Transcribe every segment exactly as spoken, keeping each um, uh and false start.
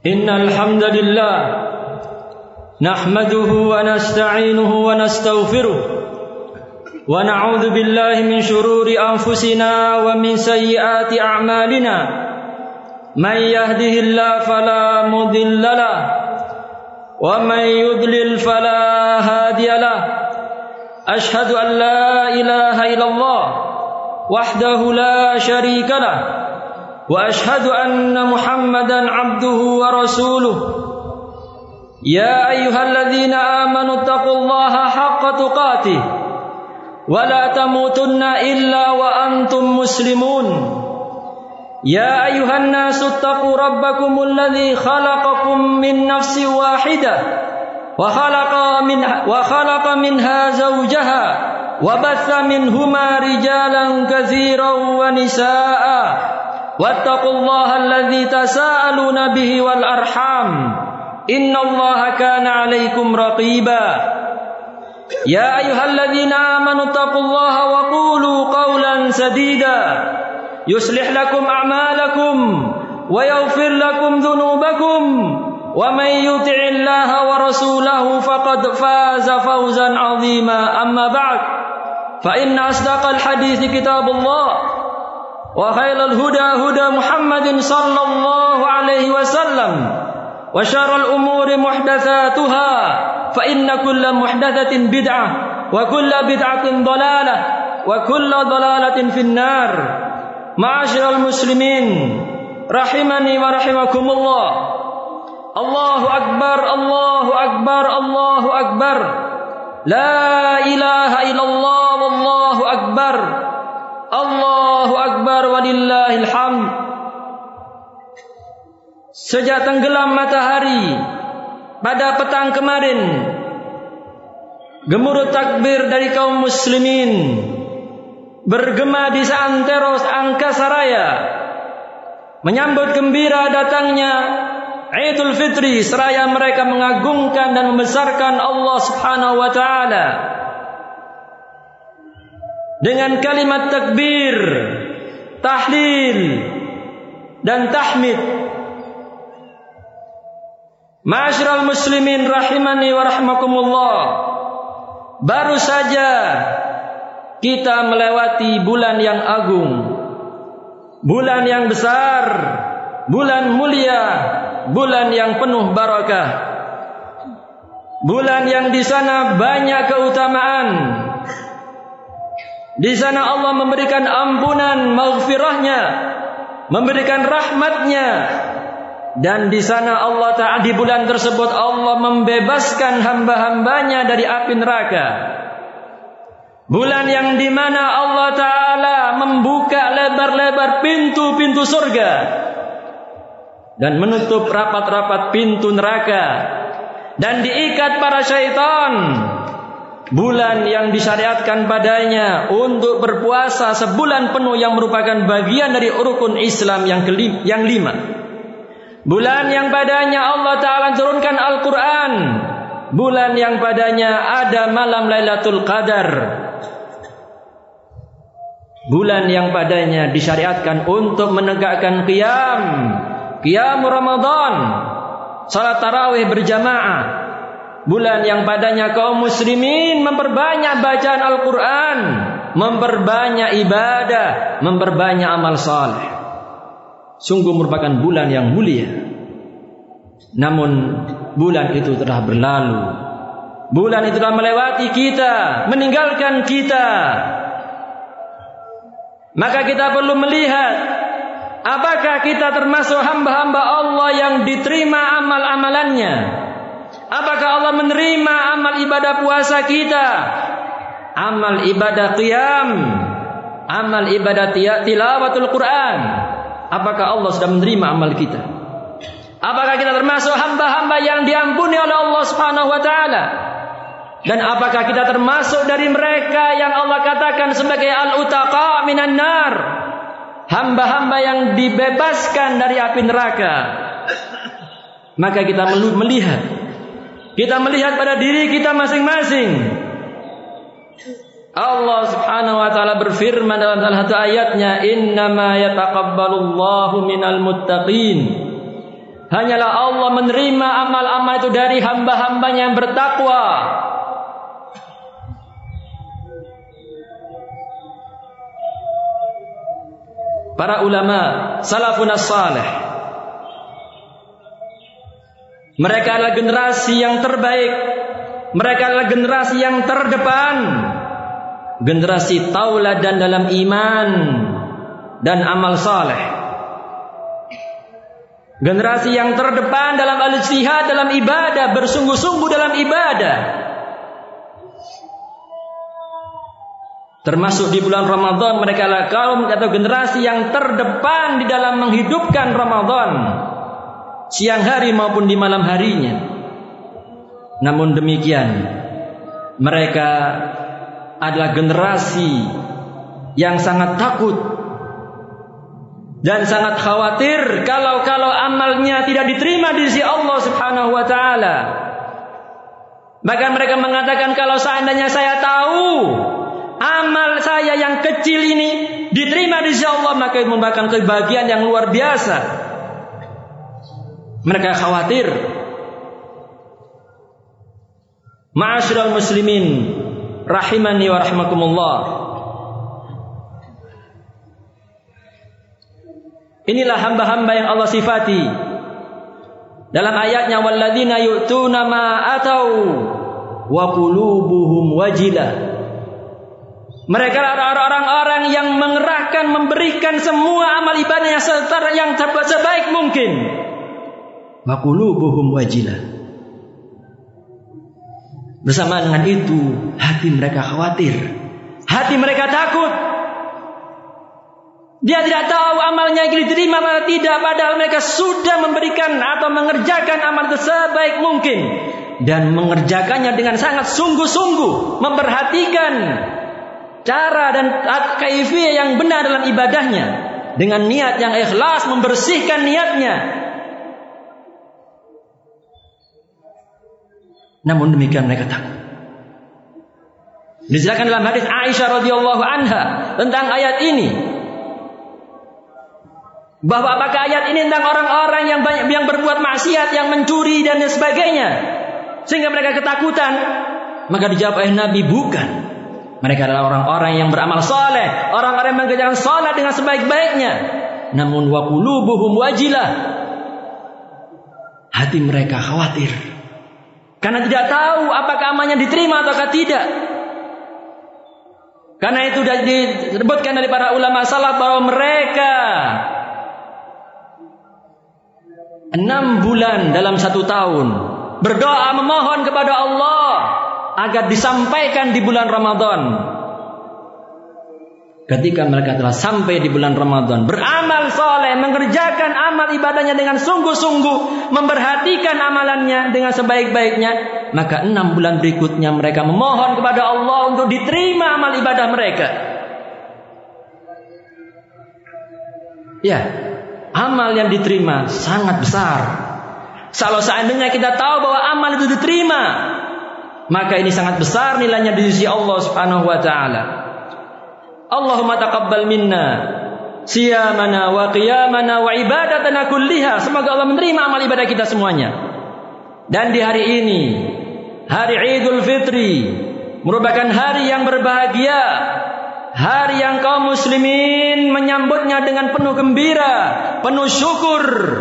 Innal hamdalillah nahmaduhu wa nasta'inuhu wa nastaghfiruh wa na'udzu billahi min shururi anfusina wa min sayyiati a'malina man yahdihillahu fala mudilla lahu wa man yudlil fala hadiya lahu ashhadu an la ilaha illallah wahdahu la syarika lahu wa ashhadu anna Muhammadan abduhu wa rasuluh. Ya ayyuhalladzina amanu taqullaha haqqa tuqatih wa la tamutunna illa wa antum muslimun. Ya ayyuhan nasu taqu rabbakumul ladzi khalaqakum min nafsin wahidah wa khalaqa min wa khalaqa minha zawjaha wa batha minhuma rijalan katsiran wa nisaa'a. Wattaqullaha alladzi tasaaluna bihi wal arham innallaha kana 'alaikum raqiba. Ya ayyuhalladzina amanu taqullaha wa qulu qawlan sadida yuslih lakum a'malakum wa yaghfir lakum dhunubakum wa may yuti'illaha wa rasulahu faqad faza fawzan 'azima. Amma ba'd, fa inna asdaqal hadithi kitabullah wa khairal huda huda Muhammadin sallallahu alaihi wasallam wa syarrul umuri muhdatsatuha fa inna kulla muhdatsatin bid'ah wa kulla bid'atin dhalalah wa kulla dhalalatin finnar. Ma'asyiral muslimin rahimani wa rahimakumullah. Allahu akbar, Allahu akbar, Allahu akbar. La ilaha illallah wallahu akbar. Allahu akbar walillahil hamd. Sejak tenggelam matahari pada petang kemarin, gemuruh takbir dari kaum muslimin bergema di seantero angkasa raya menyambut gembira datangnya Idul Fitri, seraya mereka mengagungkan dan membesarkan Allah Subhanahu wa taala dengan kalimat takbir, tahlil dan tahmid. Ma'asyiral muslimin rahimani wa rahmakumullah. Baru saja kita melewati bulan yang agung, bulan yang besar, bulan mulia, bulan yang penuh barakah, bulan yang di sana banyak keutamaan. Di sana Allah memberikan ampunan maghfirahnya, memberikan rahmatnya, dan di sana Allah Ta'ala, di bulan tersebut Allah membebaskan hamba-hambanya dari api neraka. Bulan yang dimana Allah Ta'ala membuka lebar-lebar pintu-pintu surga dan menutup rapat-rapat pintu neraka dan diikat para syaitan. Bulan yang disyariatkan padanya untuk berpuasa sebulan penuh yang merupakan bagian dari rukun Islam yang kelima, yang lima. Bulan yang padanya Allah Ta'ala turunkan Al-Quran. Bulan yang padanya ada malam Lailatul Qadar. Bulan yang padanya disyariatkan untuk menegakkan qiyam, qiyam Ramadan, salat tarawih berjamaah. Bulan yang padanya kaum muslimin memperbanyak bacaan Al-Quran, memperbanyak ibadah, memperbanyak amal saleh. Sungguh merupakan bulan yang mulia. Namun bulan itu telah berlalu. Bulan itu telah melewati kita, meninggalkan kita. Maka kita perlu melihat, apakah kita termasuk hamba-hamba Allah yang diterima amal-amalannya? Apakah Allah menerima amal ibadah puasa kita, amal ibadah qiyam, amal ibadah tilawatul Quran? Apakah Allah sudah menerima amal kita? Apakah kita termasuk hamba-hamba yang diampuni oleh Allah Subhanahu wa taala? Dan apakah kita termasuk dari mereka yang Allah katakan sebagai al-utaqa minan nar, hamba-hamba yang dibebaskan dari api neraka? Maka kita melihat Kita melihat pada diri kita masing-masing. Allah Subhanahu wa taala berfirman dalam salah satu ayatnya, "Innama yataqabbalullahu minal muttaqin Hanyalah Allah menerima amal-amal itu dari hamba-hambanya yang bertakwa. Para ulama salafun as-salih, mereka adalah generasi yang terbaik, mereka adalah generasi yang terdepan, generasi tauladan dalam iman dan amal saleh, generasi yang terdepan dalam al-ijtihad, dalam ibadah, bersungguh-sungguh dalam ibadah. Termasuk di bulan Ramadan, mereka adalah kaum atau generasi yang terdepan di dalam menghidupkan Ramadan, siang hari maupun di malam harinya. Namun demikian, mereka adalah generasi yang sangat takut dan sangat khawatir kalau-kalau amalnya tidak diterima di sisi Allah Subhanahu wa taala. Bahkan mereka mengatakan, kalau seandainya saya tahu amal saya yang kecil ini diterima di sisi Allah, maka itu merupakan kebahagiaan yang luar biasa. Mereka khawatir. Ma'asyiral muslimin rahimani wa rahimakumullah. Inilah hamba-hamba yang Allah sifati dalam ayatnya, walladzina yu'tuna ma atau wa qulubuhum wajilah. Mereka adalah orang-orang yang mengerahkan, memberikan semua amal ibadah yang setara, yang sebaik mungkin. Wa qulubuhum wajilah. Bersama dengan itu, hati mereka khawatir, hati mereka takut. Dia tidak tahu amalnya diterima atau tidak, padahal mereka sudah memberikan atau mengerjakan amal itu sebaik mungkin dan mengerjakannya dengan sangat sungguh-sungguh, memperhatikan cara dan kaifiyah yang benar dalam ibadahnya, dengan niat yang ikhlas, membersihkan niatnya. Namun demikian mereka takut. Dijelaskan dalam hadis Aisyah radhiyallahu anha tentang ayat ini, bahwa apakah ayat ini tentang orang-orang yang banyak yang berbuat maksiat, yang mencuri dan sebagainya, sehingga mereka ketakutan? Maka dijawab oleh Nabi, bukan. Mereka adalah orang-orang yang beramal saleh, orang-orang yang mengerjakan salat dengan sebaik-baiknya. Namun wa qulubuhum wajilah. Hati mereka khawatir karena tidak tahu apakah amalnya diterima ataukah tidak. Karena itu sudah disebutkan dari para ulama salaf bahwa mereka enam bulan dalam satu tahun berdoa memohon kepada Allah agar disampaikan di bulan Ramadan. Ketika mereka telah sampai di bulan Ramadan, beramal soleh, mengerjakan amal ibadahnya dengan sungguh-sungguh, memperhatikan amalannya dengan sebaik-baiknya, maka enam bulan berikutnya mereka memohon kepada Allah untuk diterima amal ibadah mereka. Ya, amal yang diterima sangat besar. Kalau seandainya kita tahu bahwa amal itu diterima, maka ini sangat besar nilainya di sisi Allah Subhanahu wa taala. Allahumma taqabbal minna siyamana wa qiyamana wa ibadatana kulliha. Semoga Allah menerima amal ibadah kita semuanya. Dan di hari ini, hari Idul Fitri, merupakan hari yang berbahagia, hari yang kaum muslimin menyambutnya dengan penuh gembira, penuh syukur.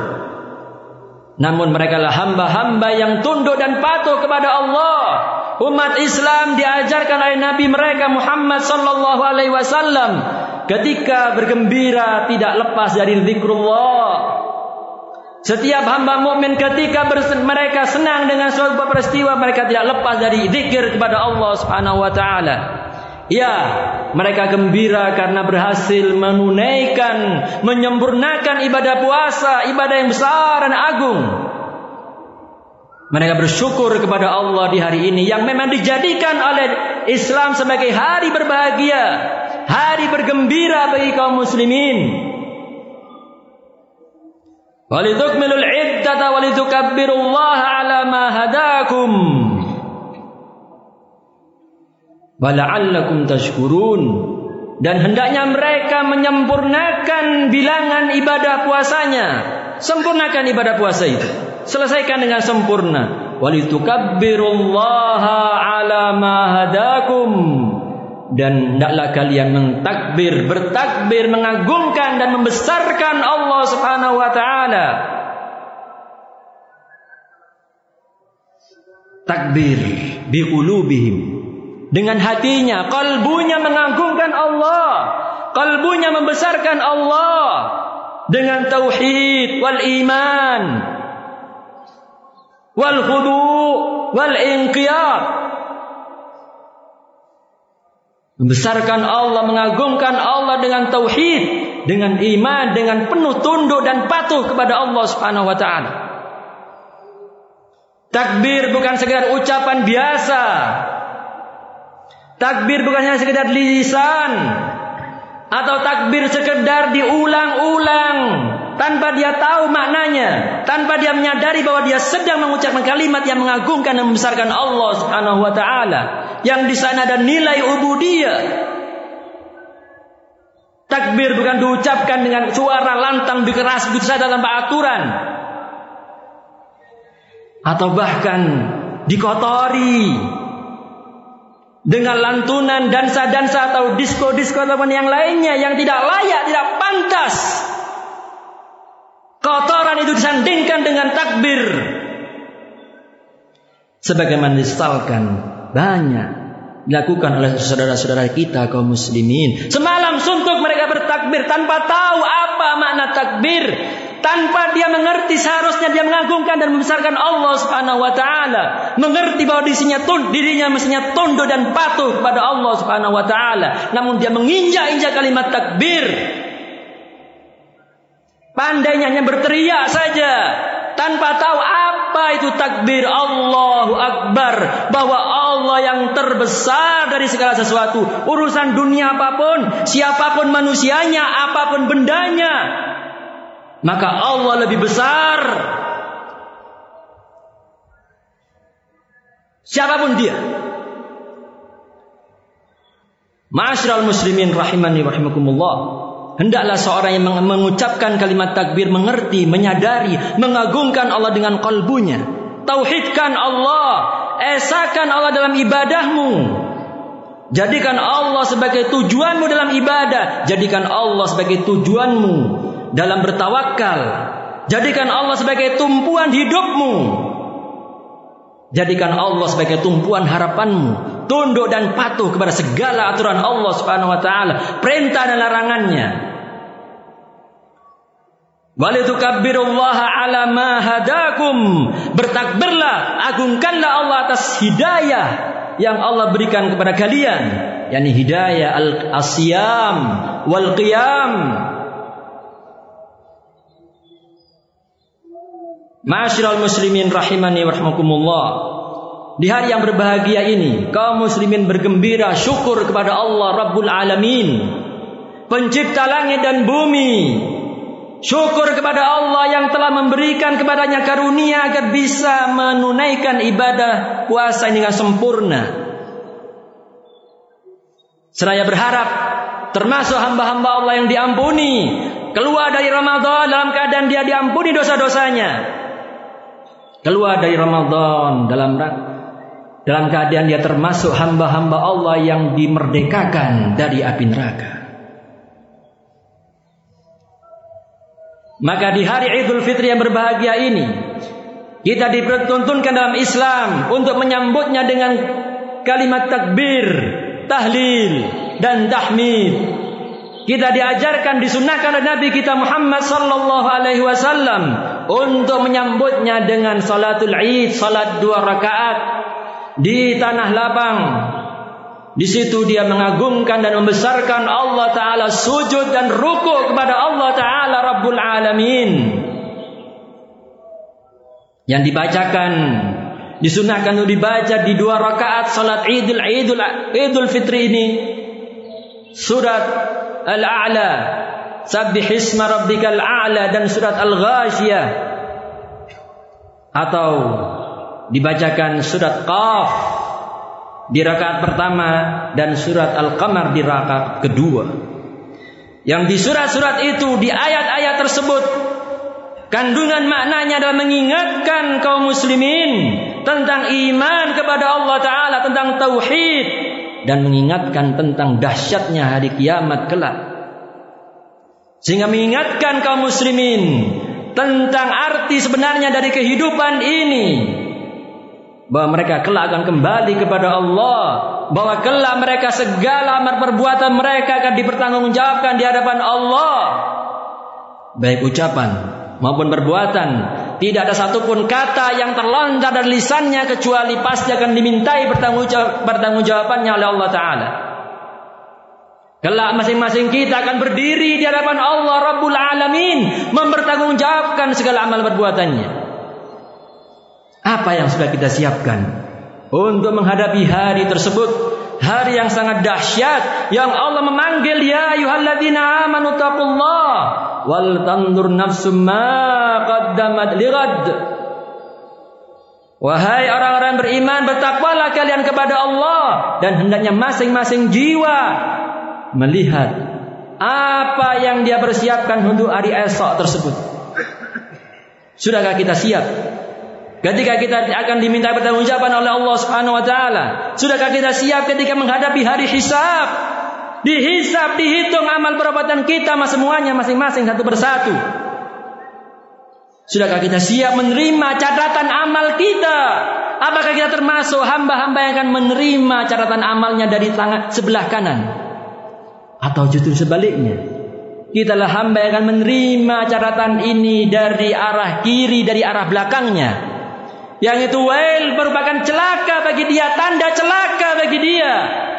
Namun mereka adalah hamba-hamba yang tunduk dan patuh kepada Allah. Umat Islam diajarkan oleh Nabi mereka Muhammad sallallahu alaihi wasallam ketika bergembira tidak lepas dari zikrullah. Setiap hamba mukmin ketika mereka senang dengan suatu peristiwa, mereka tidak lepas dari zikir kepada Allah Subhanahu wa taala. Ya, mereka gembira karena berhasil menunaikan, menyempurnakan ibadah puasa, ibadah yang besar dan agung. Mereka bersyukur kepada Allah di hari ini yang memang dijadikan oleh Islam sebagai hari berbahagia, hari bergembira bagi kaum muslimin. Walitukmilul iddata walitukabbirullaha ala ma hadakum wala'allakum tashkurun. Dan hendaknya mereka menyempurnakan bilangan ibadah puasanya Sempurnakan ibadah puasa itu. Selesaikan dengan sempurna. Walitukabbirullaha ala ma hadakum. Dan hendaklah kalian mentakbir, bertakbir, mengagungkan dan membesarkan Allah Subhanahu wa taala. Takbir biqulubihim, dengan hatinya, kalbunya mengagungkan Allah, kalbunya membesarkan Allah dengan tauhid wal iman wal khudu' wal inqiyad. Membesarkan Allah, mengagungkan Allah dengan tauhid, dengan iman, dengan penuh tunduk dan patuh kepada Allah Subhanahu wa taala. Takbir bukan sekedar ucapan biasa. Takbir bukan hanya sekedar lisan, atau takbir sekedar diulang-ulang tanpa dia tahu maknanya, tanpa dia menyadari bahwa dia sedang mengucapkan kalimat yang mengagungkan dan membesarkan Allah Subhanahu wa taala, yang di sana ada nilai ubudiyah. Takbir bukan diucapkan dengan suara lantang keras begitu saja tanpa aturan, atau bahkan dikotori dengan lantunan, dansa-dansa atau disko-disko ataupun yang lainnya yang tidak layak, tidak pantas. Kotoran itu disandingkan dengan takbir. Sebagaimana disesalkan banyak dilakukan oleh saudara-saudara kita kaum muslimin. Semalam suntuk mereka bertakbir tanpa tahu apa makna takbir, tanpa dia mengerti seharusnya dia mengagungkan dan membesarkan Allah Subhanahu wa taala, mengerti bahwa dirinya tunduk, dirinya mestinya tunduk dan patuh kepada Allah Subhanahu wa taala, namun dia menginjak-injak kalimat takbir. Pandainya hanya berteriak saja tanpa tahu apa itu takbir Allahu Akbar, bahwa Allah yang terbesar dari segala sesuatu, urusan dunia apapun, siapapun manusianya, apapun bendanya, maka Allah lebih besar siapapun dia. Ma'asyiral muslimin rahimani rahimakumullah, hendaklah seorang yang mengucapkan kalimat takbir mengerti, menyadari, mengagungkan Allah dengan kalbunya. Tauhidkan Allah, esakan Allah dalam ibadahmu. Jadikan Allah sebagai tujuanmu dalam ibadah, jadikan Allah sebagai tujuanmu dalam bertawakal, jadikan Allah sebagai tumpuan hidupmu, jadikan Allah sebagai tumpuan harapanmu. Tunduk dan patuh kepada segala aturan Allah Subhanahu wa taala, perintah dan larangannya. Walitukabbirullaha ala ma hadakum, bertakbirlah, agungkanlah Allah atas hidayah yang Allah berikan kepada kalian, yakni hidayah al-asyam wal qiyam. Ma'asyiral muslimin rahimani wa rahimakumullah, di hari yang berbahagia ini kaum muslimin bergembira, syukur kepada Allah Rabbul Alamin, pencipta langit dan bumi. Syukur kepada Allah yang telah memberikan kepadanya karunia agar bisa menunaikan ibadah puasa dengan sempurna. Seraya berharap termasuk hamba-hamba Allah yang diampuni, keluar dari Ramadan dalam keadaan dia diampuni dosa-dosanya, keluar dari Ramadan dalam dalam keadaan dia termasuk hamba-hamba Allah yang dimerdekakan dari api neraka. Maka di hari Idul Fitri yang berbahagia ini, kita dipertuntunkan dalam Islam untuk menyambutnya dengan kalimat takbir, tahlil dan tahmid. Kita diajarkan, disunahkan oleh Nabi kita Muhammad sallallahu alaihi wasallam untuk menyambutnya dengan salatul Id, salat dua rakaat di tanah lapang. Di situ dia mengagungkan dan membesarkan Allah Ta'ala, sujud dan ruku kepada Allah Ta'ala Rabbul Alamin. Yang dibacakan, disunahkan untuk dibaca di dua rakaat salat Idul Idul Idul Fitri ini, surat Al-A'la, Sabbihisma Rabbikal A'la, dan surat Al-Ghashiyah, atau dibacakan surat Qaf di rakaat pertama dan surat Al-Qamar di rakaat kedua. Yang di surat-surat itu, di ayat-ayat tersebut Kandungan maknanya adalah mengingatkan kaum muslimin tentang iman kepada Allah Ta'ala, tentang tauhid, dan mengingatkan tentang dahsyatnya hari kiamat kelak. Sehingga mengingatkan kaum muslimin tentang arti sebenarnya dari kehidupan ini, bahwa mereka kelak akan kembali kepada Allah, bahwa kelak mereka segala perbuatan mereka akan dipertanggungjawabkan di hadapan Allah, baik ucapan maupun perbuatan. Tidak ada satupun kata yang terlontar dari lisannya kecuali pasti akan dimintai pertanggungjawabannya oleh Allah Ta'ala. Kelak masing-masing kita akan berdiri di hadapan Allah Rabbul Alamin, mempertanggungjawabkan segala amal perbuatannya. Apa yang sudah kita siapkan untuk menghadapi hari tersebut, hari yang sangat dahsyat, yang Allah memanggil, ya ayyuhalladzina amanu taqullah wal tandur nafsum ma qaddamat lighad. Wahai orang-orang beriman, bertakwalah kalian kepada Allah, dan hendaknya masing-masing jiwa melihat apa yang dia persiapkan untuk hari esok tersebut. Sudahkah kita siap ketika kita akan diminta pertanggungjawaban oleh Allah Subhanahu wa taala? Sudahkah kita siap ketika menghadapi hari hisab? Dihisab, dihitung amal perbuatan kita semuanya masing-masing satu persatu. Sudahkah kita siap menerima catatan amal kita? Apakah kita termasuk hamba-hamba yang akan menerima catatan amalnya dari tangan sebelah kanan? Atau justru sebaliknya, kitalah hamba yang akan menerima catatan ini dari arah kiri, dari arah belakangnya. Yang itu wail, merupakan celaka bagi dia, tanda celaka bagi dia.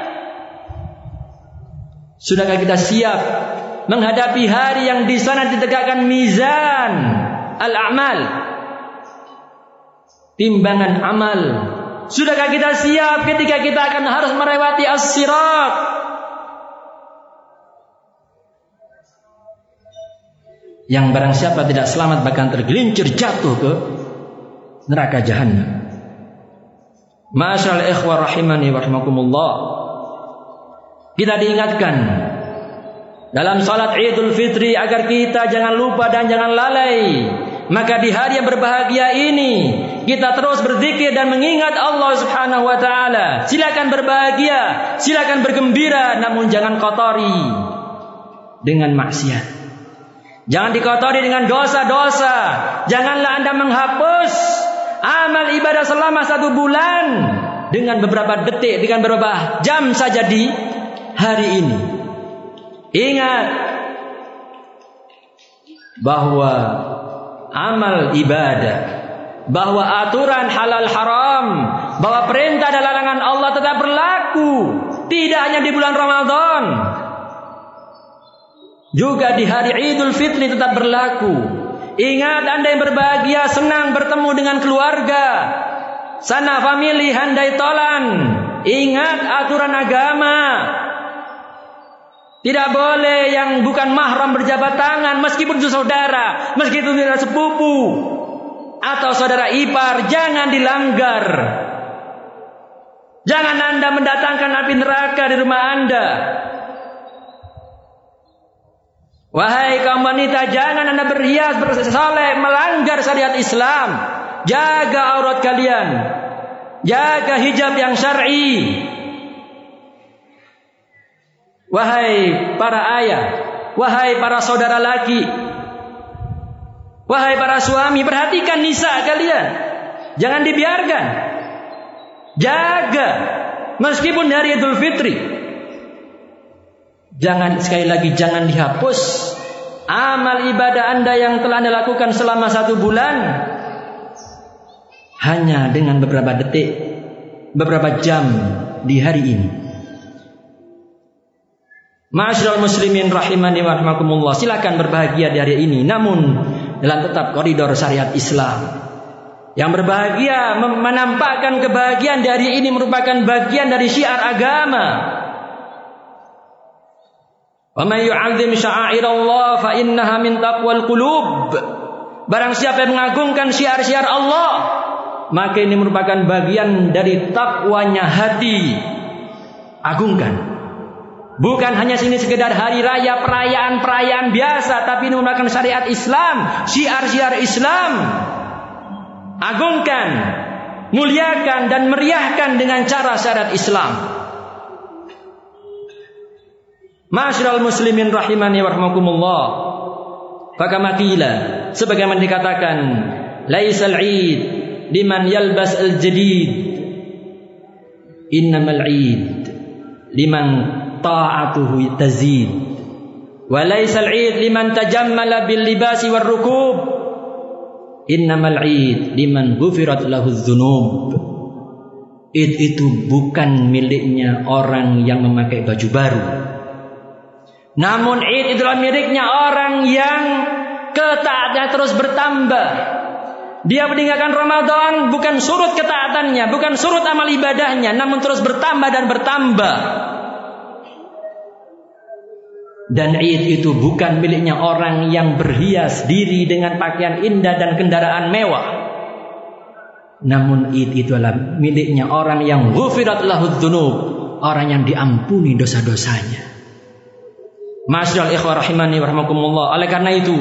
Sudahkah kita siap menghadapi hari yang di sana ditegakkan mizan al-a'mal, timbangan amal? Sudahkah kita siap ketika kita akan harus melewati as-sirat, yang barang siapa tidak selamat bahkan tergelincir jatuh ke neraka jahannam? Ma'asyiral ikhwah rahimani wa rahimakumullah, kita diingatkan dalam salat Idul Fitri agar kita jangan lupa dan jangan lalai. Maka di hari yang berbahagia ini kita terus berzikir dan mengingat Allah Subhanahu wa taala. Silakan berbahagia, silakan bergembira, namun jangan kotori dengan maksiat. Jangan dikotori dengan dosa-dosa. Janganlah Anda menghapus amal ibadah selama satu bulan dengan beberapa detik, dengan beberapa jam saja di hari ini. Ingat bahwa amal ibadah, bahwa aturan halal haram, bahwa perintah dan larangan Allah tetap berlaku, tidak hanya di bulan Ramadan, juga di hari Idul Fitri tetap berlaku. Ingat, Anda yang berbahagia senang bertemu dengan keluarga, sana famili handai tolan. Ingat aturan agama. Tidak boleh yang bukan mahram berjabat tangan, meskipun itu saudara, meskipun saudara sepupu atau saudara ipar, jangan dilanggar. Jangan Anda mendatangkan api neraka di rumah Anda. Wahai kaum wanita, jangan Anda berhias, bersolek, melanggar syariat Islam. Jaga aurat kalian, jaga hijab yang syar'i. Wahai para ayah, wahai para saudara laki, wahai para suami, perhatikan nisa kalian. Jangan dibiarkan. Jaga meskipun hari Idul Fitri. Jangan, sekali lagi, jangan dihapus amal ibadah Anda yang telah Anda lakukan selama satu bulan hanya dengan beberapa detik, beberapa jam di hari ini. Ma'asyiral muslimin rahimani wa rahimakumullah, silakan berbahagia di hari ini, namun dalam tetap koridor syariat Islam. Yang berbahagia, menampakkan kebahagiaan di hari ini merupakan bagian dari syiar agama. Wa may yu'azzim sya'airallah fa innaha min taqwal qulub. Barang siapa yang mengagungkan syiar-syiar Allah, maka ini merupakan bagian dari takwanya hati. Agungkan. Bukan hanya ini sekedar hari raya, perayaan-perayaan biasa, tapi ini merupakan syariat Islam, syiar-syiar Islam. Agungkan, muliakan dan meriahkan dengan cara syariat Islam. Ma'asyiral muslimin rahimani wa rahmakumullah. Fakama qila, sebagaimana dikatakan, laisal 'id liman yalbas al-jadid, innamal 'id liman ta'atuhu tazid, wa laisal 'id liman tajammala bil libasi war rukub, innamal 'id liman ghufirat lahu dzunub. Id itu bukan miliknya orang yang memakai baju baru, namun Id itulah miliknya orang yang ketaatannya terus bertambah. Dia meninggalkan Ramadan bukan surut ketaatannya, bukan surut amal ibadahnya, namun terus bertambah dan bertambah. Dan Id itu bukan miliknya orang yang berhias diri dengan pakaian indah dan kendaraan mewah, namun Id itu adalah miliknya orang yang ghufirat lahu dzunub, orang yang diampuni dosa-dosanya. Ma'asyiral ikhwah rahimani wa rahmakumullah. Oleh karena itu,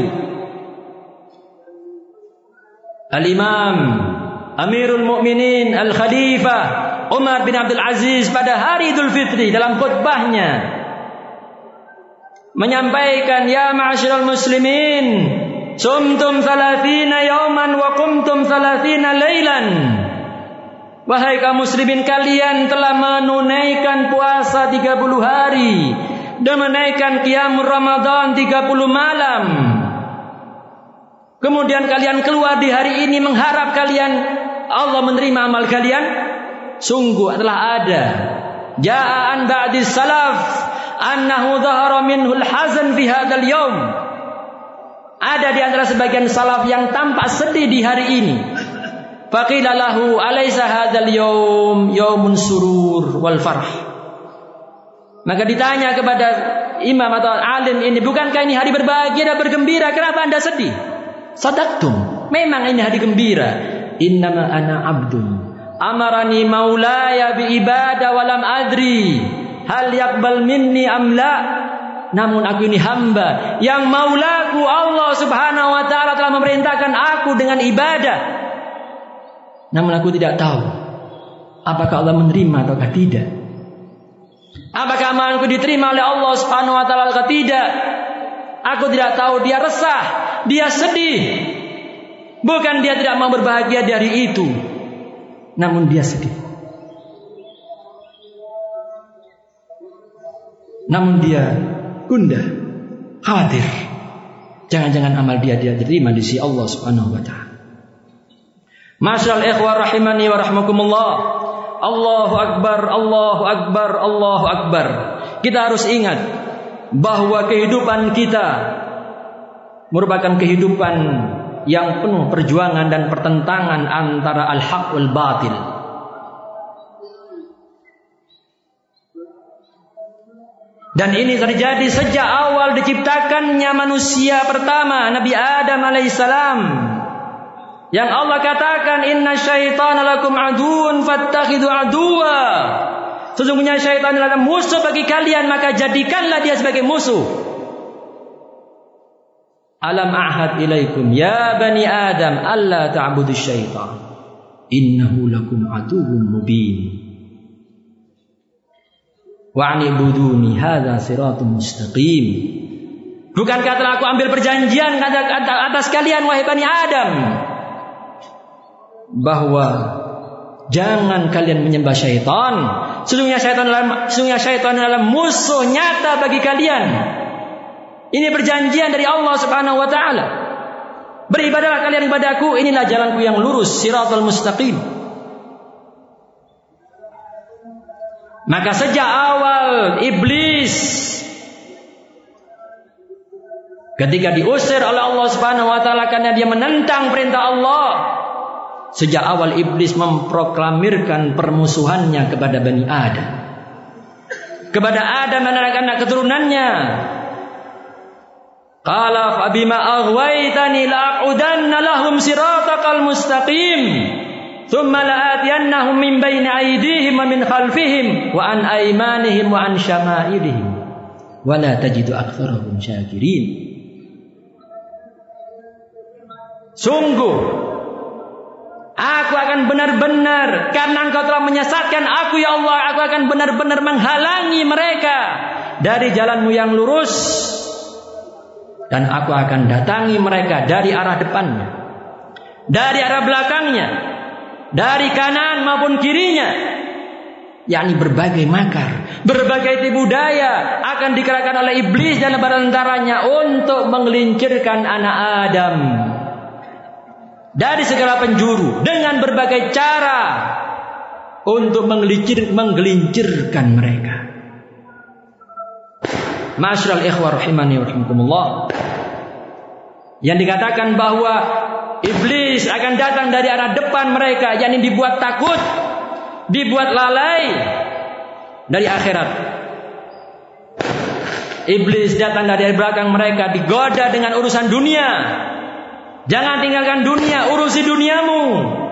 Al-Imam Amirul Mukminin Al-Khalifah Umar bin Abdul Aziz pada hari Idul Fitri dalam khutbahnya menyampaikan, ya ma'asyiral muslimin, sumtum thalathina yawman wa qumtum thalathina laylan. Wahai kaum muslimin, kalian telah menunaikan puasa tiga puluh hari dan menaikkan qiyamul Ramadan tiga puluh malam. Kemudian kalian keluar di hari ini mengharap kalian Allah menerima amal kalian. Sungguh telah ada ja'an ba'dis salaf annahu dhahara minhul hazan fi hadzal yaum. Ada di antara sebagian salaf yang tampak sedih di hari ini. Faqila lahu alaysa hadzal yaum yaumun surur wal farh. Maka ditanya kepada imam atau alim ini, bukankah ini hari berbahagia dan bergembira? Kenapa anda sedih? Sadaqtum, memang ini hari gembira. Innama ana abdun amarani maulaya bi ibadah walam adri hal yaqbal minni amla. Namun aku ini hamba yang maulaku Allah subhanahu wa ta'ala telah memerintahkan aku dengan ibadah, namun aku tidak tahu apakah Allah menerima ataukah tidak. Apakah amalanku diterima oleh Allah subhanahu wa ta'ala atau tidak? Aku tidak tahu. Dia resah, dia sedih. Bukan dia tidak mau berbahagia dari itu, namun dia sedih. Namun dia gundah, khawatir jangan-jangan amal dia dia diterima di sisi Allah subhanahu wa ta'ala. Masyaallah ikhwah rahimani wa rahmakumullah. Allahu Akbar, Allahu Akbar, Allahu Akbar. Kita harus ingat bahwa kehidupan kita merupakan kehidupan yang penuh perjuangan dan pertentangan antara al-haq wal batil. Dan ini terjadi sejak awal diciptakannya manusia pertama, Nabi Adam alaihissalam. Yang Allah katakan, inna syaitana lakum aduun fattakhidu aduwa. Sesungguhnya syaitan adalah musuh bagi kalian, maka jadikanlah dia sebagai musuh. Alam a'had ilaikum ya bani Adam alla ta'budu syaitan innahu lakum aduun mubin wa'nibuduni hadza siratun mustaqim. Bukankah telah aku ambil perjanjian atas kalian wahai bani Adam, bahwa jangan kalian menyembah syaitan. Sesungguhnya syaitan adalah, sesungguhnya syaitan adalah musuh nyata bagi kalian. Ini perjanjian dari Allah subhanahu wa ta'ala. Beribadahlah kalian kepadaku, inilah jalanku yang lurus, siratal mustaqim. Maka sejak awal iblis ketika diusir oleh Allah subhanahu wa ta'ala karena dia menentang perintah Allah, sejak awal iblis memproklamirkan permusuhannya kepada Bani Adam, kepada Adam dan anak-anak keturunannya. Qala fa bima aghwaytani la'udanna lahum siratakal mustaqim thumma la'atiyannahum min bayni aydihim wa min khalfihim wa an aymanihim wa an syama'ilihim. wala tajidu aktsarahum syakirin. Sungguh aku akan benar-benar, karena engkau telah menyesatkan aku ya Allah, aku akan benar-benar menghalangi mereka dari jalanmu yang lurus, dan aku akan datangi mereka dari arah depannya, dari arah belakangnya, dari kanan maupun kirinya, yakni berbagai makar, berbagai tipu daya akan dikerahkan oleh iblis dan tentaranya untuk menggelincirkan anak Adam dari segala penjuru dengan berbagai cara untuk menggelincir, menggelincirkan mereka. Ma'asyiral ikhwah rahimani wa rahimakumullah, yang dikatakan bahwa iblis akan datang dari arah depan mereka, yakni dibuat takut, dibuat lalai dari akhirat. Iblis datang dari belakang mereka, digoda dengan urusan dunia. Jangan tinggalkan dunia, urusi duniamu.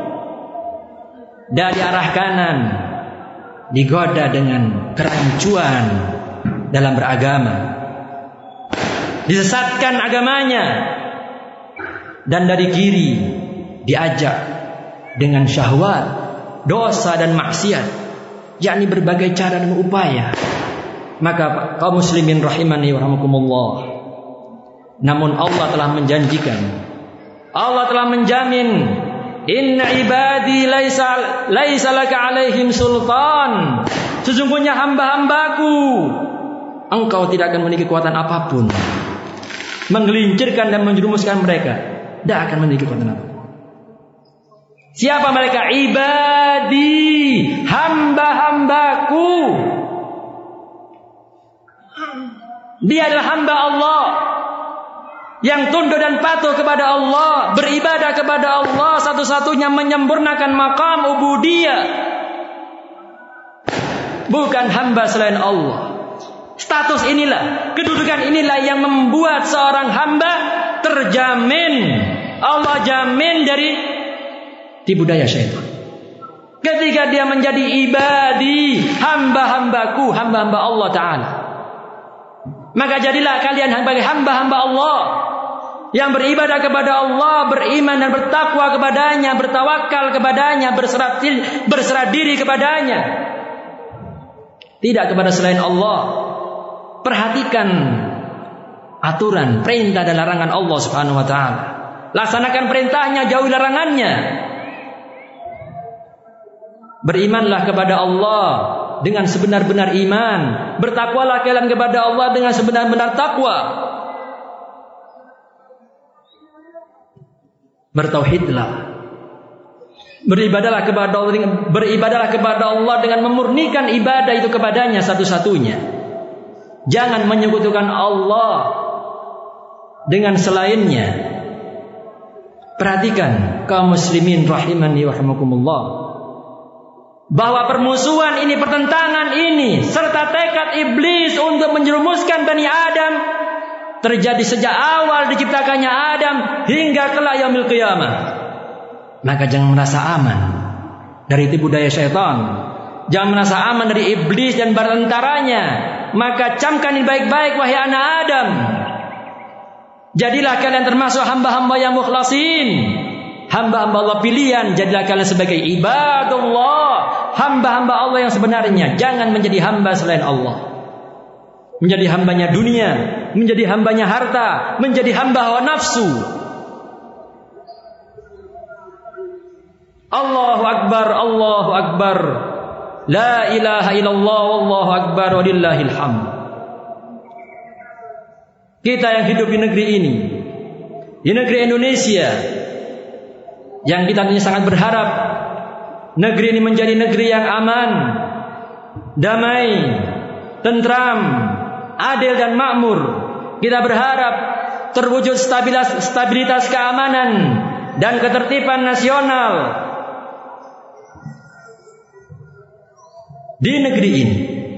Dari arah kanan digoda dengan kerancuan dalam beragama, disesatkan agamanya. Dan dari kiri diajak dengan syahwat, dosa dan maksiat, yakni berbagai cara dan upaya. Maka kaum muslimin rahimani wa rahimakumullah, namun Allah telah menjanjikan, Allah telah menjamin, inna ibadi laisa laisa laka alaihim sultan. Sesungguhnya hamba-hambaku, engkau tidak akan memiliki kekuatan apapun menggelincirkan dan menjerumuskan mereka. Tidak akan memiliki kekuatan apapun. Siapa mereka? Ibadi, hamba-hambaku. Dia adalah hamba Allah yang tunduk dan patuh kepada Allah, beribadah kepada Allah satu-satunya, menyempurnakan maqam ubudiyah, bukan hamba selain Allah. Status inilah, kedudukan inilah yang membuat seorang hamba terjamin, Allah jamin dari tipu daya syaitan. Ketika dia menjadi ibadi, hamba-hambaku, hamba-hamba Allah Ta'ala, maka jadilah kalian sebagai hamba-hamba Allah yang beribadah kepada Allah, beriman dan bertakwa kepadanya, bertawakal kepadanya, berserah, berserah diri kepadanya, tidak kepada selain Allah. Perhatikan aturan, perintah dan larangan Allah Subhanahu wa ta'ala. Laksanakan perintahnya, jauhi larangannya. Berimanlah kepada Allah dengan sebenar-benar iman, bertakwalah kalian kepada Allah dengan sebenar-benar takwa. Bertauhidlah, beribadahlah kepada Allah, beribadahlah kepada Allah dengan memurnikan ibadah itu kepadanya satu-satunya. Jangan menyekutukan Allah dengan selainnya. Perhatikan kaum muslimin rahimani wa rahimakumullah, bahwa permusuhan ini, pertentangan ini, serta tekad iblis untuk menjerumuskan Bani Adam terjadi sejak awal diciptakannya Adam hingga kelak yaumil qiyamah. Maka jangan merasa aman dari tipu daya syaitan, jangan merasa aman dari iblis dan barantaranya. Maka camkan ini baik-baik, wahai anak Adam. Jadilah kalian termasuk hamba-hamba yang mukhlasin, hamba-hamba Allah pilihan. Jadilah kalian sebagai ibadullah, hamba-hamba Allah yang sebenarnya. Jangan menjadi hamba selain Allah, menjadi hambanya dunia, menjadi hambanya harta, menjadi hamba hawa nafsu. Allahu Akbar, Allahu Akbar, la ilaha illallah, wallahu akbar, walillahil hamd. Kita yang hidup di negeri ini, di negeri Indonesia, yang kita tentunya sangat berharap negeri ini menjadi negeri yang aman, damai, tentram, adil dan makmur. Kita berharap terwujud stabilitas, stabilitas keamanan dan ketertiban nasional di negeri ini.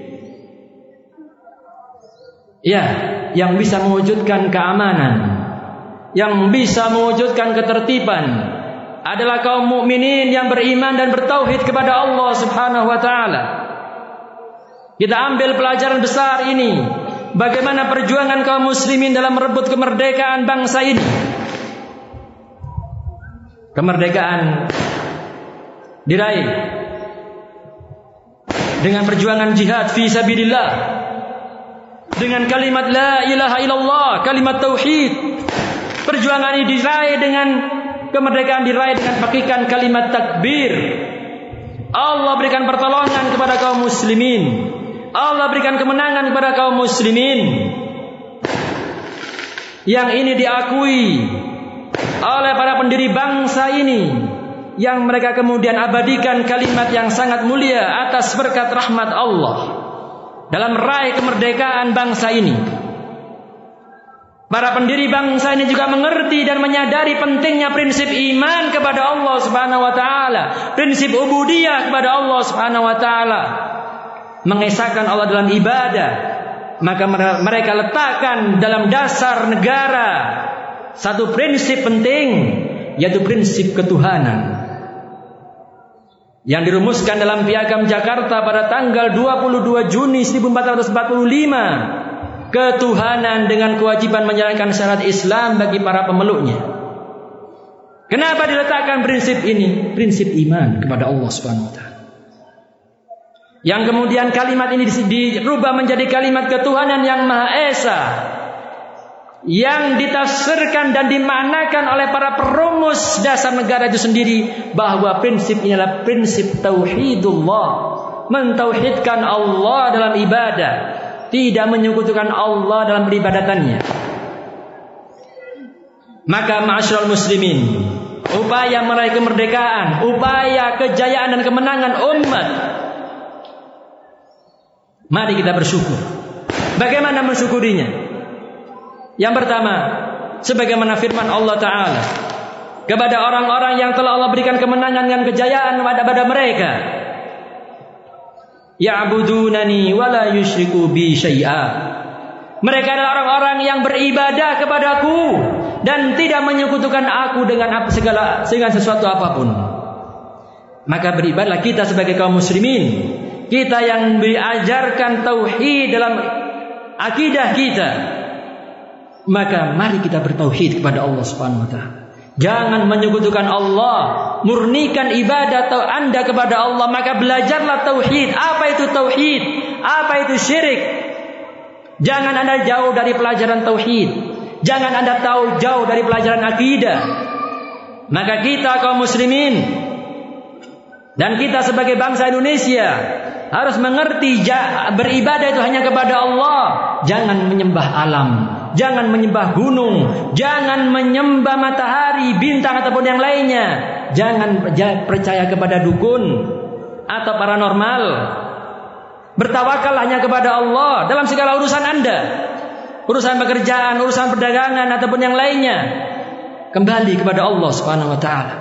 Ya, yang bisa mewujudkan keamanan, yang bisa mewujudkan ketertiban adalah kaum mukminin yang beriman dan bertauhid kepada Allah Subhanahu wa taala. Kita ambil pelajaran besar ini bagaimana perjuangan kaum muslimin dalam merebut kemerdekaan bangsa ini. Kemerdekaan diraih dengan perjuangan jihad fi sabilillah, dengan kalimat la ilaha illallah, kalimat tauhid. Perjuangan ini diraih dengan kemerdekaan diraih dengan pakikan kalimat takbir. Allah berikan pertolongan kepada kaum muslimin. Allah berikan kemenangan kepada kaum muslimin. Yang ini diakui oleh para pendiri bangsa ini, yang mereka kemudian abadikan kalimat yang sangat mulia atas berkat rahmat Allah dalam meraih kemerdekaan bangsa ini. Para pendiri bangsa ini juga mengerti dan menyadari pentingnya prinsip iman kepada Allah Subhanahu wa taala, prinsip ubudiyah kepada Allah Subhanahu wa taala, mengesahkan Allah dalam ibadah. Maka mereka letakkan dalam dasar negara satu prinsip penting, yaitu prinsip ketuhanan, yang dirumuskan dalam Piagam Jakarta pada tanggal dua puluh dua Juni seribu empat ratus empat puluh lima. Ketuhanan dengan kewajiban menjalankan syariat Islam bagi para pemeluknya. Kenapa diletakkan prinsip ini? Prinsip iman kepada Allah Subhanahu wa taala. Yang kemudian kalimat ini dirubah menjadi kalimat ketuhanan yang Maha Esa, yang ditafsirkan dan dimaknakan oleh para perumus dasar negara itu sendiri, bahwa prinsip ini adalah prinsip tauhidullah, mentauhidkan Allah dalam ibadah, tidak menyekutukan Allah dalam peribadatannya. Maka ma'asyiral muslimin, upaya meraih kemerdekaan, upaya kejayaan dan kemenangan umat, mari kita bersyukur. Bagaimana mensyukurinya? Yang pertama, sebagaimana firman Allah Ta'ala kepada orang-orang yang telah Allah berikan kemenangan dan kejayaan pada mereka, ya'budunani wa la yusyriku bi syai'a. Mereka adalah orang-orang yang beribadah kepadaku dan tidak menyekutukan aku dengan segala dengan sesuatu apapun. Maka beribadahlah kita sebagai kaum muslimin, kita yang diajarkan tauhid dalam akidah kita. Maka mari kita bertauhid kepada Allah Subhanahu wa taala. Jangan menyekutukan Allah, murnikan ibadah atau Anda kepada Allah. Maka belajarlah tauhid. Apa itu tauhid? Apa itu syirik? Jangan Anda jauh dari pelajaran tauhid. Jangan Anda tahu jauh dari pelajaran akidah. Maka kita kaum muslimin dan kita sebagai bangsa Indonesia harus mengerti beribadah itu hanya kepada Allah. Jangan menyembah alam, jangan menyembah gunung, jangan menyembah matahari, bintang ataupun yang lainnya. Jangan percaya kepada dukun atau paranormal. Bertawakal hanya kepada Allah dalam segala urusan Anda, urusan pekerjaan, urusan perdagangan ataupun yang lainnya. Kembali kepada Allah Subhanahu wa taala.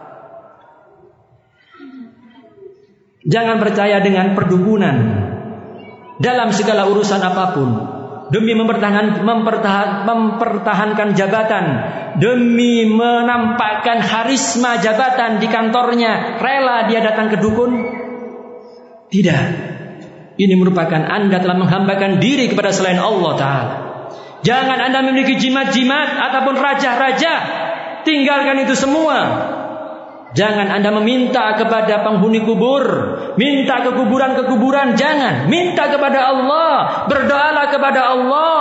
Jangan percaya dengan perdukunan dalam segala urusan apapun, demi mempertahankan, mempertahan, mempertahankan jabatan, demi menampakkan harisma jabatan di kantornya, rela dia datang ke dukun. Tidak. Ini merupakan Anda telah menghambakan diri kepada selain Allah Ta'ala. Jangan Anda memiliki jimat-jimat ataupun raja-raja. Tinggalkan itu semua. Jangan Anda meminta kepada penghuni kubur, minta ke kuburan-kekuburan. Jangan. Minta kepada Allah, berdoalah kepada Allah.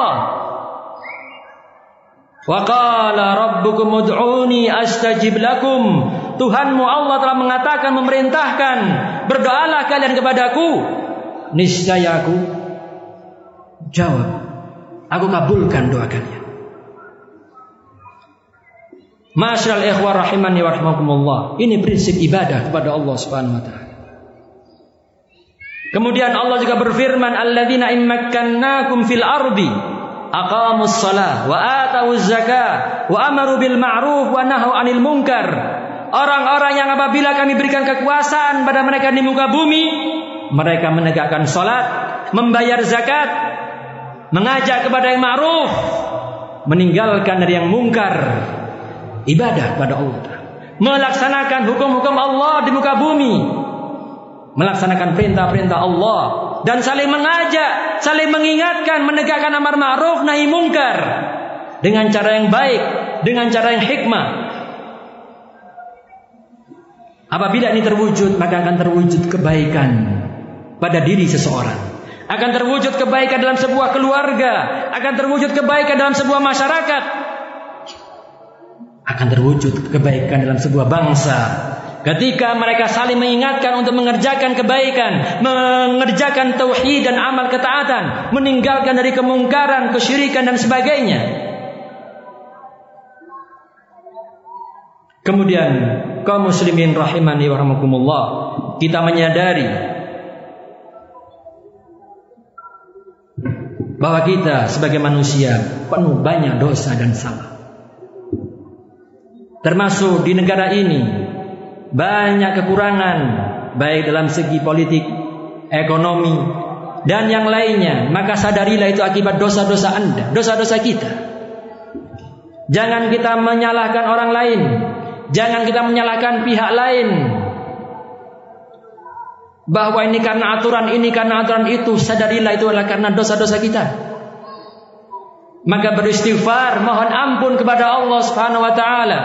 Wa qala rabbukum ud'uni astajib lakum. Tuhanmu Allah telah mengatakan, memerintahkan, berdoalah kalian kepadaku, niscaya aku jawab, aku kabulkan doa kalian. Ma'asyiral ikhwah rahimani wa rahimakumullah. Ini prinsip ibadah kepada Allah Subhanahu wa taala. Kemudian Allah juga berfirman, alladzina immakkannakum fil ardi aqamus shalah wa atawuz zakah wa amaru bil ma'ruf wa nahaw 'anil munkar. Orang-orang yang apabila kami berikan kekuasaan pada mereka di muka bumi, mereka menegakkan salat, membayar zakat, mengajak kepada yang ma'ruf, meninggalkan dari yang mungkar. Ibadah kepada Allah, melaksanakan hukum-hukum Allah di muka bumi. melaksanakan perintah-perintah Allah dan saling mengajak, saling mengingatkan, menegakkan amar ma'ruf nahi mungkar dengan cara yang baik, dengan cara yang hikmah. Apabila ini terwujud, maka akan terwujud kebaikan pada diri seseorang. Akan terwujud kebaikan dalam sebuah keluarga, akan terwujud kebaikan dalam sebuah masyarakat, akan terwujud kebaikan dalam sebuah bangsa. Ketika mereka saling mengingatkan untuk mengerjakan kebaikan, mengerjakan tauhid dan amal ketaatan, meninggalkan dari kemungkaran, kesyirikan dan sebagainya. Kemudian kaum muslimin rahimani wa rahimakumullah, kita menyadari bahwa kita sebagai manusia penuh banyak dosa dan salah. Termasuk di negara ini banyak kekurangan, baik dalam segi politik, ekonomi, dan yang lainnya. Maka sadarilah itu akibat dosa-dosa Anda, dosa-dosa kita. Jangan kita menyalahkan orang lain, jangan kita menyalahkan pihak lain, bahwa ini karena aturan ini, karena aturan itu. Sadarilah itu adalah karena dosa-dosa kita. Maka beristighfar, mohon ampun kepada Allah Subhanahu wa taala.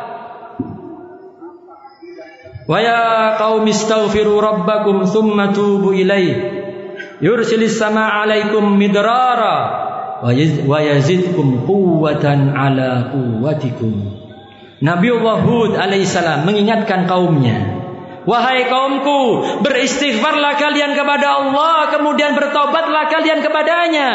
Wa ya qaumi astaghfiru rabbakum tsumma tubu ilaihi yursilis samaa'a 'alaikum midrara wa yazidkum quwwatan 'ala quwwatikum. Nabiullah Hud alaihissalam mengingatkan kaumnya, wahai kaumku, beristighfarlah kalian kepada Allah, kemudian bertobatlah kalian kepadanya.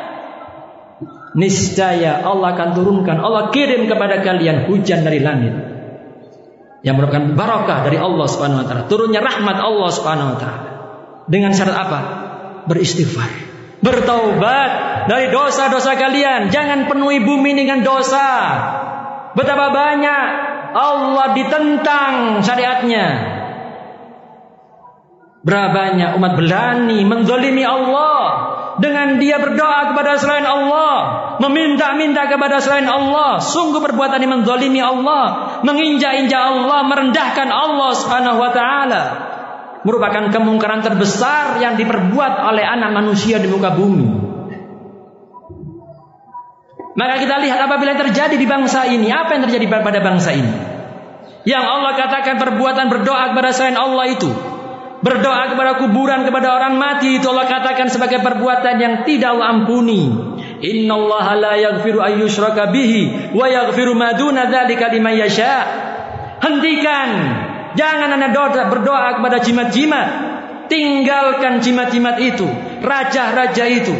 Niscaya Allah akan turunkan, Allah kirim kepada kalian hujan dari langit yang merupakan barakah dari Allah Subhanahu wa taala, turunnya rahmat Allah Subhanahu wa taala. Dengan syarat apa? Beristighfar, bertaubat dari dosa-dosa kalian. Jangan penuhi bumi dengan dosa. Betapa banyak Allah ditentang syariatnya. Berapa banyak umat berani menzalimi Allah dengan dia berdoa kepada selain Allah, meminta-minta kepada selain Allah. Sungguh perbuatan ini menzalimi Allah, menginjak-injak Allah, merendahkan Allah Subhanahu wa taala. Merupakan kemungkaran terbesar yang diperbuat oleh anak manusia di muka bumi. Maka kita lihat apabila terjadi di bangsa ini, apa yang terjadi pada bangsa ini? Yang Allah katakan perbuatan berdoa kepada selain Allah itu, berdoa kepada kuburan, kepada orang mati, itu Allah katakan sebagai perbuatan yang tidak Allah ampuni. Innallaha la yaghfiru ayyushraka bihi wa yaghfiru ma duna dzalika liman yasha. Hentikan, jangan Anda doa, berdoa kepada jimat-jimat. Tinggalkan jimat-jimat itu, raja-raja itu,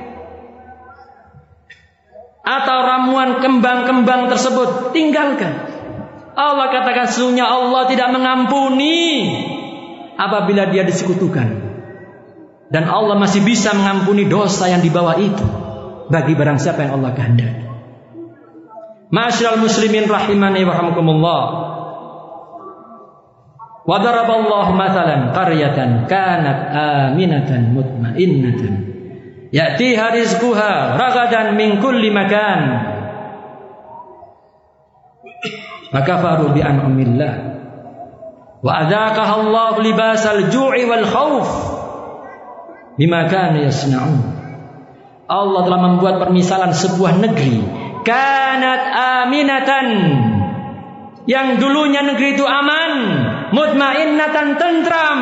atau ramuan kembang-kembang tersebut. Tinggalkan. Allah katakan sesungguhnya Allah tidak mengampuni apabila dia disekutukan, dan Allah masih bisa mengampuni dosa yang di bawah itu bagi barang siapa yang Allah kehendaki. Ma'asyiral muslimin rahimani wa rahimakumullah. Wa daraballahu mathalan qaryatan kanat aminatan mutmainnatan ya'tiha rizquha ragadan min kulli makan fakafaru bi an'amillah wa adzaqaha Allah libasal ju'i wal khauf bima kanu yasna'un. Allah telah membuat permisalan sebuah negeri kanat aminatan, yang dulunya negeri itu aman, mutmainnatan, tentram,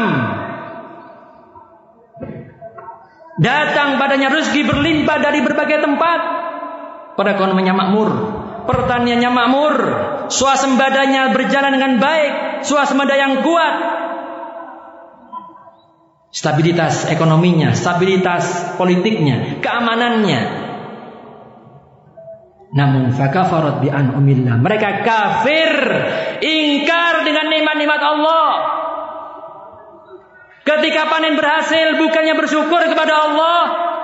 datang padanya rezeki berlimpah dari berbagai tempat, perekonomiannya makmur, pertaniannya makmur, swasembadanya berjalan dengan baik, swasembada yang kuat, stabilitas ekonominya, stabilitas politiknya, keamanannya. Namun fakafarat bi an'amillah, mereka kafir, ingkar dengan nikmat-nikmat Allah. Ketika panen berhasil, bukannya bersyukur kepada Allah,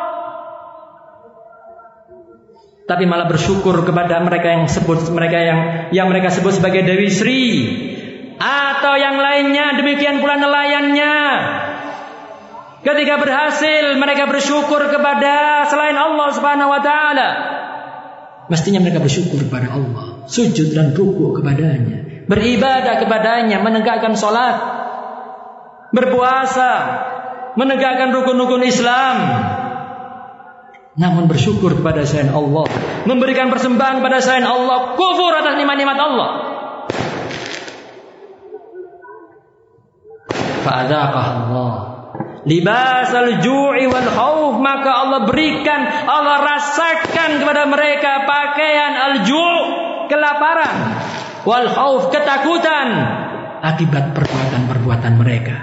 tapi malah bersyukur kepada mereka yang sebut mereka yang yang mereka sebut sebagai Dewi Sri atau yang lainnya. Demikian pula nelayannya. Ketika berhasil, mereka bersyukur kepada selain Allah Subhanahu wa taala. Mestinya mereka bersyukur kepada Allah, sujud dan ruku kepadanya, beribadah kepadanya, menegakkan salat, berpuasa, menegakkan rukun-rukun Islam, namun bersyukur kepada selain Allah, memberikan persembahan pada selain Allah, kufur atas nikmat-nikmat Allah. Fa'adzaqah Allah libasal ju'i wal khauf, maka Allah berikan, Allah rasakan kepada mereka pakaian al-ju', kelaparan, wal khauf, ketakutan akibat perbuatan-perbuatan mereka.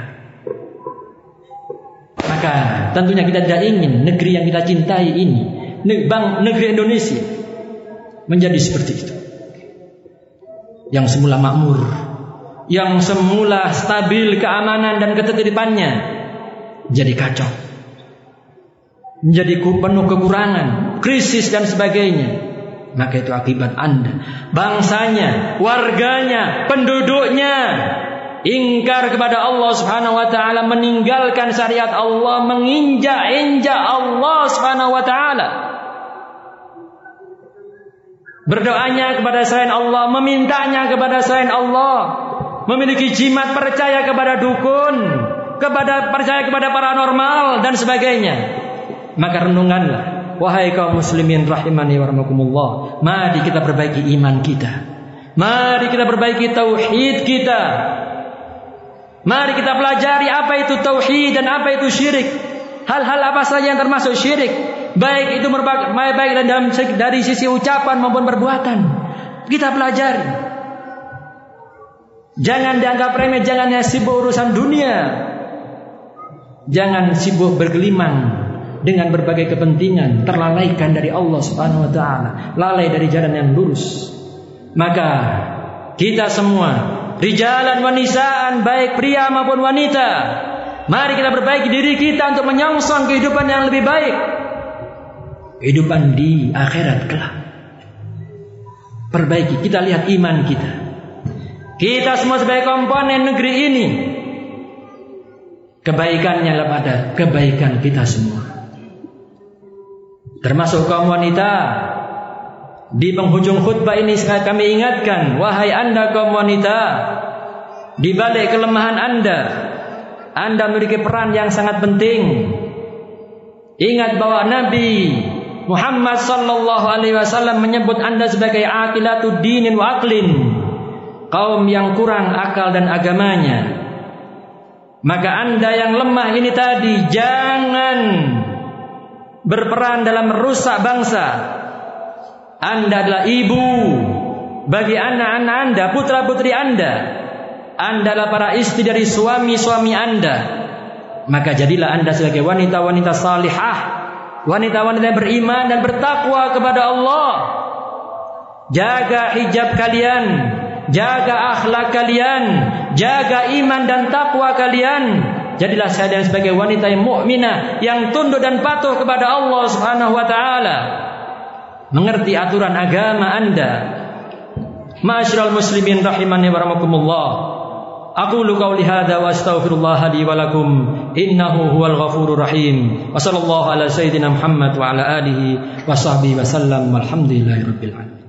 Maka tentunya kita tidak ingin negeri yang kita cintai ini, negeri Indonesia, menjadi seperti itu. Yang semula makmur, yang semula stabil keamanan dan ketertibannya, jadi kacau, menjadi penuh kekurangan, krisis dan sebagainya. Maka itu akibat Anda, bangsanya, warganya, penduduknya ingkar kepada Allah Subhanahu wa taala, meninggalkan syariat Allah, menginjak-injak Allah Subhanahu wa taala. Berdoanya kepada selain Allah, memintanya kepada selain Allah, memiliki jimat percaya kepada dukun, kepada percaya kepada paranormal dan sebagainya. Maka renunganlah, wahai kaum muslimin rahimani wa rahmakumullah, mari kita perbaiki iman kita, mari kita perbaiki tauhid kita, mari kita pelajari apa itu tauhid dan apa itu syirik, hal-hal apa saja yang termasuk syirik, baik itu merupakan baik dalam dari sisi ucapan maupun perbuatan. Kita pelajari, jangan dianggap remeh, jangan sibuk urusan dunia, jangan sibuk bergelimang dengan berbagai kepentingan, terlalaikan dari Allah Subhanahu wa taala, lalai dari jalan yang lurus. Maka kita semua, rijalan wa nisaan, baik pria maupun wanita, mari kita perbaiki diri kita untuk menyongsong kehidupan yang lebih baik, kehidupan di akhirat kelak. Perbaiki, kita lihat iman kita. Kita semua sebagai komponen negeri ini, kebaikannya adalah pada kebaikan kita semua. Termasuk kaum wanita. Di penghujung khutbah ini kami ingatkan, wahai Anda kaum wanita, di balik kelemahan Anda, Anda memiliki peran yang sangat penting. Ingat bahwa Nabi Muhammad sallallahu alaihi wasallam menyebut Anda sebagai aqilatu dinin wa aqlin, kaum yang kurang akal dan agamanya. Maka Anda yang lemah ini tadi, jangan berperan dalam merusak bangsa. Anda adalah ibu bagi anak-anak Anda, putra-putri Anda. Anda adalah para istri dari suami-suami Anda. Maka jadilah Anda sebagai wanita-wanita salihah, wanita-wanita yang beriman dan bertakwa kepada Allah. Jaga hijab kalian, jaga akhlak kalian, jaga iman dan takwa kalian. Jadilah saya sebagai wanita yang mukminah, yang tunduk dan patuh kepada Allah Subhanahu wa taala, mengerti aturan agama Anda. Ma'asyiral muslimin rahimani wa rahmakumullah. Aqulu qawli hadza wa astaghfirullah li wa lakum innahu huwal ghafurur rahim. Wa sallallahu ala sayyidina Muhammad wa ala alihi wa sahbihi wa sallam. Walhamdulillahirabbil alamin.